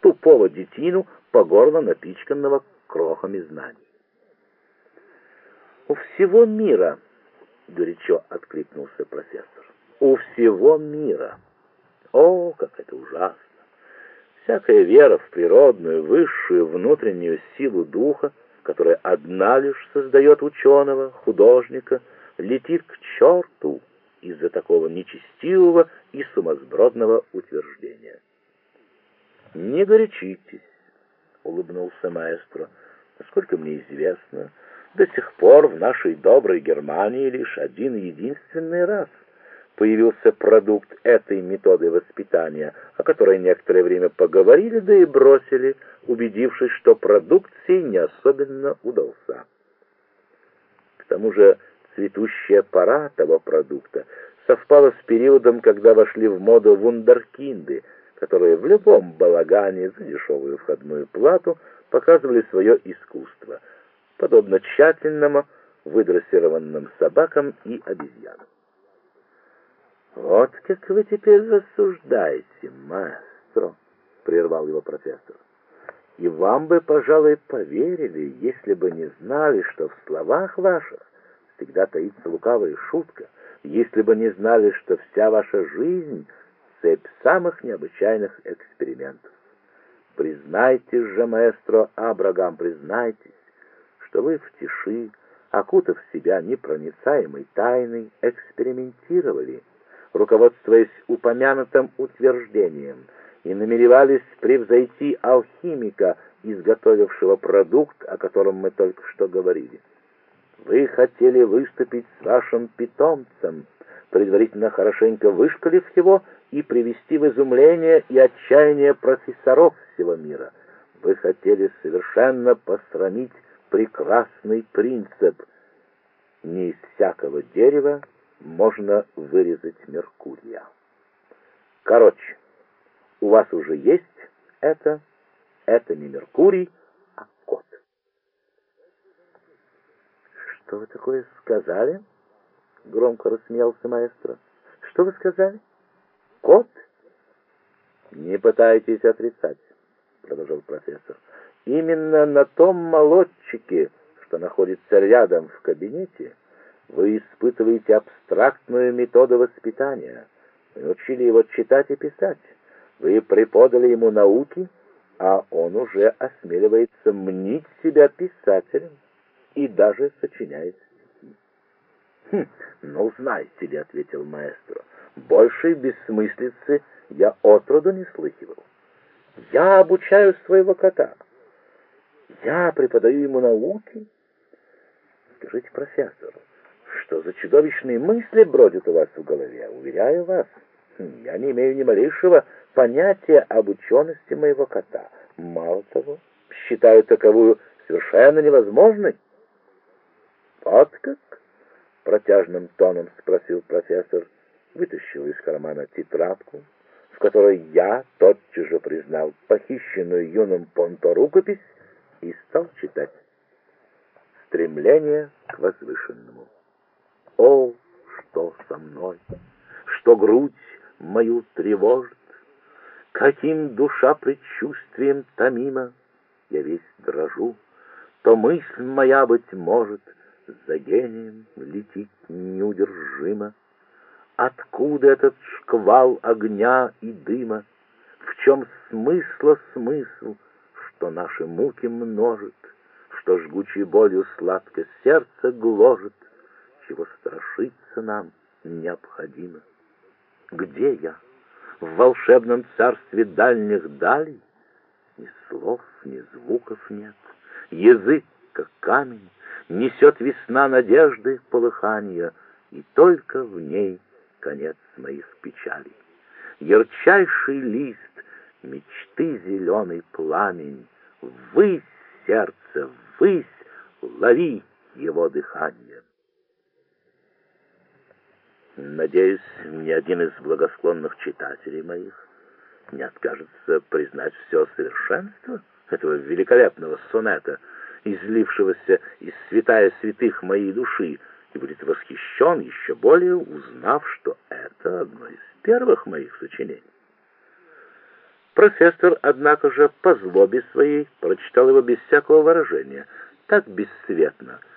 тупого детину, по горло напичканного крохами знаний. «У всего мира», — горячо откликнулся профессор, — «у всего мира. О, как это ужасно! Всякая вера в природную, высшую, внутреннюю силу духа, которая одна лишь создает ученого, художника, летит к черту из-за такого нечестивого и сумасбродного утверждения». «Не горячитесь», — улыбнулся маэстро. «Насколько мне известно, до сих пор в нашей доброй Германии лишь один единственный раз появился продукт этой методы воспитания, о которой некоторое время поговорили, да и бросили, убедившись, что продукт сей не особенно удался. К тому же цветущая пора того продукта совпала с периодом, когда вошли в моду вундеркинды, которые в любом балагане за дешевую входную плату показывали свое искусство, подобно тщательному выдрессированным собакам и обезьянам. «Вот как вы теперь рассуждаете, маэстро», — прервал его профессор. «И вам бы, пожалуй, поверили, если бы не знали, что в словах ваших всегда таится лукавая шутка, если бы не знали, что вся ваша жизнь — цепь самых необычайных экспериментов. Признайтесь же, маэстро Абрагам, признайтесь, что вы в тиши, окутав себя непроницаемой тайной, экспериментировали, руководствуясь упомянутым утверждением, и намеревались превзойти алхимика, изготовившего продукт, о котором мы только что говорили. Вы хотели выступить с вашим питомцем, предварительно хорошенько вышкалив его и привести в изумление и отчаяние профессоров всего мира. Вы хотели совершенно посрамить прекрасный принцип: не из всякого дерева можно вырезать Меркурия. Короче, у вас уже есть это не Меркурий, а кот. «Что вы такое сказали?» — громко рассмеялся маэстро. «Что вы сказали? Кот?» «Не пытайтесь отрицать», — продолжал профессор. «Именно на том молодчике, что находится рядом в кабинете, вы испытываете абстрактную методу воспитания. Вы научили его читать и писать. Вы преподали ему науки, а он уже осмеливается мнить себя писателем и даже сочиняет стихи». «Ну, знаете ли, — ответил маэстро, — большей бессмыслицы я отроду не слыхивал. Я обучаю своего кота. Я преподаю ему науки. Скажите, профессор, что за чудовищные мысли бродят у вас в голове? Уверяю вас, я не имею ни малейшего понятия об учености моего кота. Мало того, считаю таковую совершенно невозможной». «Вот как?» — протяжным тоном спросил профессор, вытащил из кармана тетрадку, в которой я тотчас же признал похищенную юным Понто рукопись, и стал читать. «Стремление к возвышенному. О, что со мной, что грудь мою тревожит, каким душа предчувствием томима, я весь дрожу, то мысль моя, быть может, за гением летит неудержимо. Откуда этот шквал огня и дыма? В чем смысл, что наши муки множит, что жгучей болью сладко сердце гложет, чего страшиться нам необходимо? Где я? В волшебном царстве дальних далей? Ни слов, ни звуков нет. Язык, как камень, несет весна надежды полыхания, и только в ней конец моих печалей. Ярчайший лист, мечты зеленый пламень, ввысь, сердце, ввысь, лови его дыхание. Надеюсь, ни один из благосклонных читателей моих не откажется признать все совершенство этого великолепного сонета, излившегося из святая святых моей души, и будет восхищен еще более, узнав, что это одно из первых моих сочинений. Профессор, однако же, по злобе своей прочитал его без всякого выражения, так бесцветно,